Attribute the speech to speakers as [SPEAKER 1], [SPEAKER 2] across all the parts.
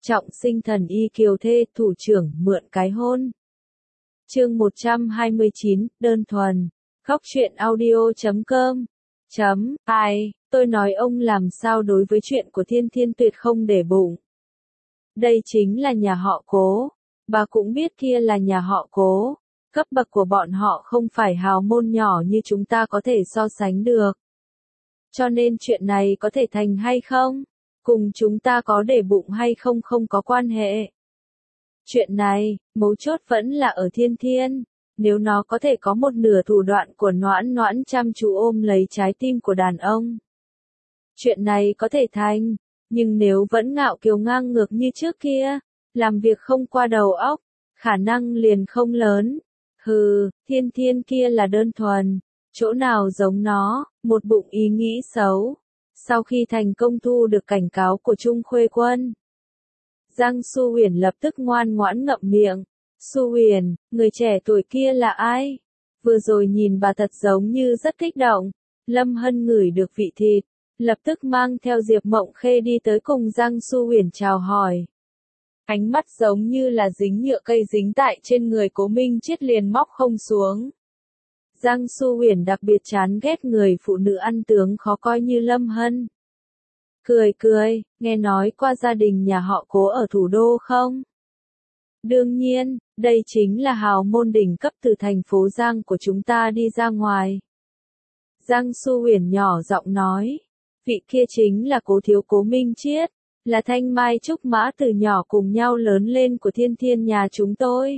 [SPEAKER 1] Trọng sinh thần y kiều thê, thủ trưởng mượn cái hôn. Chương 129, đơn thuần. Góc truyện audio.com. Ai, tôi nói ông làm sao đối với chuyện của Thiên Thiên tuyệt không để bụng. Đây chính là nhà họ Cố. Bà cũng biết kia là nhà họ Cố. Cấp bậc của bọn họ không phải hào môn nhỏ như chúng ta có thể so sánh được. Cho nên chuyện này có thể thành hay không, cùng chúng ta có để bụng hay không không có quan hệ. Chuyện này, mấu chốt vẫn là ở Thiên Thiên. Nếu nó có thể có một nửa thủ đoạn của Noãn Noãn chăm chú ôm lấy trái tim của đàn ông, chuyện này có thể thành. Nhưng nếu vẫn ngạo kiều ngang ngược như trước kia, làm việc không qua đầu óc, khả năng liền không lớn. Thiên Thiên kia là đơn thuần, chỗ nào giống nó, một bụng ý nghĩ xấu. Sau khi thành công thu được cảnh cáo của Trung Khuê Quân, Giang Su Huyền lập tức ngoan ngoãn ngậm miệng. Su Huyền, người trẻ tuổi kia là ai? Vừa rồi nhìn bà thật giống như rất kích động. Lâm Hân ngửi được vị thịt, lập tức mang theo Diệp Mộng Khê đi tới cùng Giang Su Huyền chào hỏi. Ánh mắt giống như là dính nhựa cây dính tại trên người Cố Minh Triết liền móc không xuống. Giang Su Huyền đặc biệt chán ghét người phụ nữ ăn tướng khó coi như Lâm Hân. Cười, nghe nói qua gia đình nhà họ Cố ở thủ đô không? Đương nhiên, đây chính là hào môn đỉnh cấp từ thành phố Giang của chúng ta đi ra ngoài. Giang Su Huyền nhỏ giọng nói, vị kia chính là Cố thiếu Cố Minh Triết, là thanh mai trúc mã từ nhỏ cùng nhau lớn lên của Thiên Thiên nhà chúng tôi.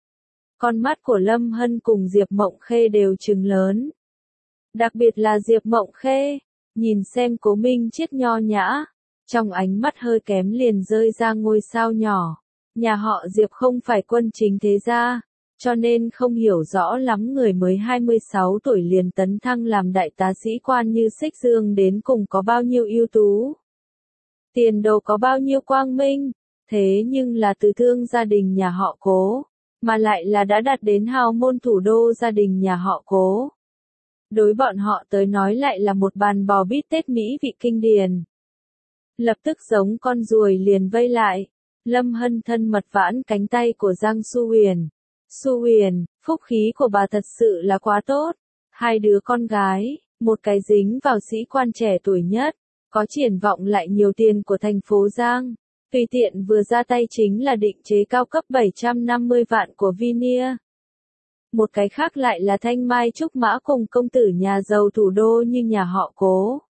[SPEAKER 1] Con mắt của Lâm Hân cùng Diệp Mộng Khê đều trừng lớn. Đặc biệt là Diệp Mộng Khê, nhìn xem Cố Minh Triết nho nhã, trong ánh mắt hơi kém liền rơi ra ngôi sao nhỏ. Nhà họ Diệp không phải quân chính thế gia, cho nên không hiểu rõ lắm người mới 26 tuổi liền tấn thăng làm đại tá sĩ quan như Xích Dương đến cùng có bao nhiêu ưu tú. Tiền đồ có bao nhiêu quang minh, thế nhưng là từ thương gia đình nhà họ Cố, mà lại là đã đạt đến hào môn thủ đô gia đình nhà họ Cố. Đối bọn họ tới nói lại là một bàn bò bít tết mỹ vị kinh điển. Lập tức giống con ruồi liền vây lại. Lâm Hân thân mật vãn cánh tay của Giang Su Huyền. Su Huyền, phúc khí của bà thật sự là quá tốt. Hai đứa con gái, một cái dính vào sĩ quan trẻ tuổi nhất, có triển vọng lại nhiều tiền của thành phố Giang. Tùy tiện vừa ra tay chính là định chế cao cấp 750 vạn của Vinia. Một cái khác lại là thanh mai trúc mã cùng công tử nhà giàu thủ đô như nhà họ Cố.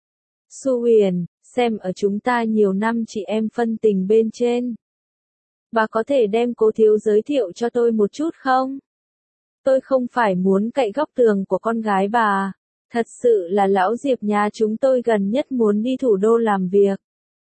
[SPEAKER 1] Su Huyền, xem ở chúng ta nhiều năm chị em phân tình bên trên. Bà có thể đem Cố thiếu giới thiệu cho tôi một chút không? Tôi không phải muốn cậy góc tường của con gái bà. Thật sự là lão Diệp nhà chúng tôi gần nhất muốn đi thủ đô làm việc.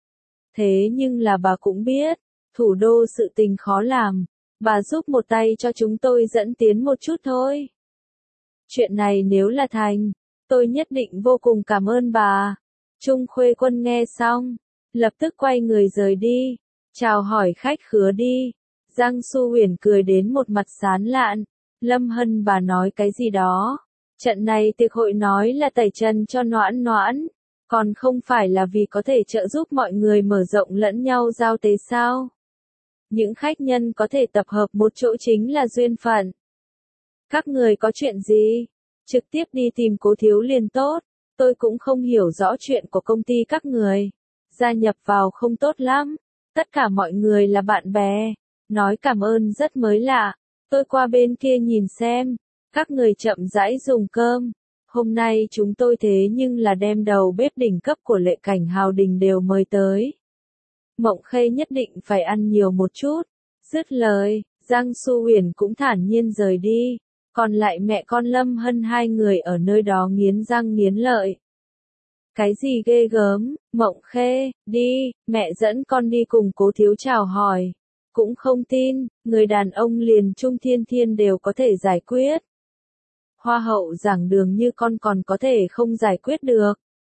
[SPEAKER 1] Thế nhưng là bà cũng biết, thủ đô sự tình khó làm. Bà giúp một tay cho chúng tôi dẫn tiến một chút thôi. Chuyện này nếu là thành, tôi nhất định vô cùng cảm ơn bà. Trung Khuê Quân nghe xong, lập tức quay người rời đi, chào hỏi khách khứa đi. Giang Su Huyền cười đến một mặt sán lạn. Lâm Hân bà nói cái gì đó? Trận này tiệc hội nói là tẩy trần cho Noãn Noãn, còn không phải là vì có thể trợ giúp mọi người mở rộng lẫn nhau giao tế sao? Những khách nhân có thể tập hợp một chỗ chính là duyên phận. Các người có chuyện gì? Trực tiếp đi tìm Cố thiếu liền tốt. Tôi cũng không hiểu rõ chuyện của công ty các người. Gia nhập vào không tốt lắm. Tất cả mọi người là bạn bè. Nói cảm ơn rất mới lạ. Tôi qua bên kia nhìn xem. Các người chậm rãi dùng cơm. Hôm nay chúng tôi thế nhưng là đem đầu bếp đỉnh cấp của Lệ Cảnh Hào Đình đều mời tới. Mộng Khê nhất định phải ăn nhiều một chút. Dứt lời, Giang Su Huyền cũng thản nhiên rời đi. Còn lại mẹ con Lâm Hân hai người ở nơi đó nghiến răng nghiến lợi. Cái gì ghê gớm, Mộng Khê, đi, mẹ dẫn con đi cùng Cố thiếu chào hỏi. Cũng không tin, người đàn ông liền Trung Thiên Thiên đều có thể giải quyết. Hoa hậu giảng đường như con còn có thể không giải quyết được.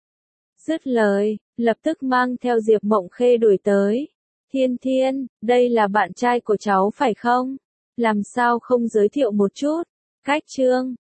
[SPEAKER 1] Dứt lời, lập tức mang theo Diệp Mộng Khê đuổi tới. Thiên Thiên, đây là bạn trai của cháu phải không? Làm sao không giới thiệu một chút? Cách chương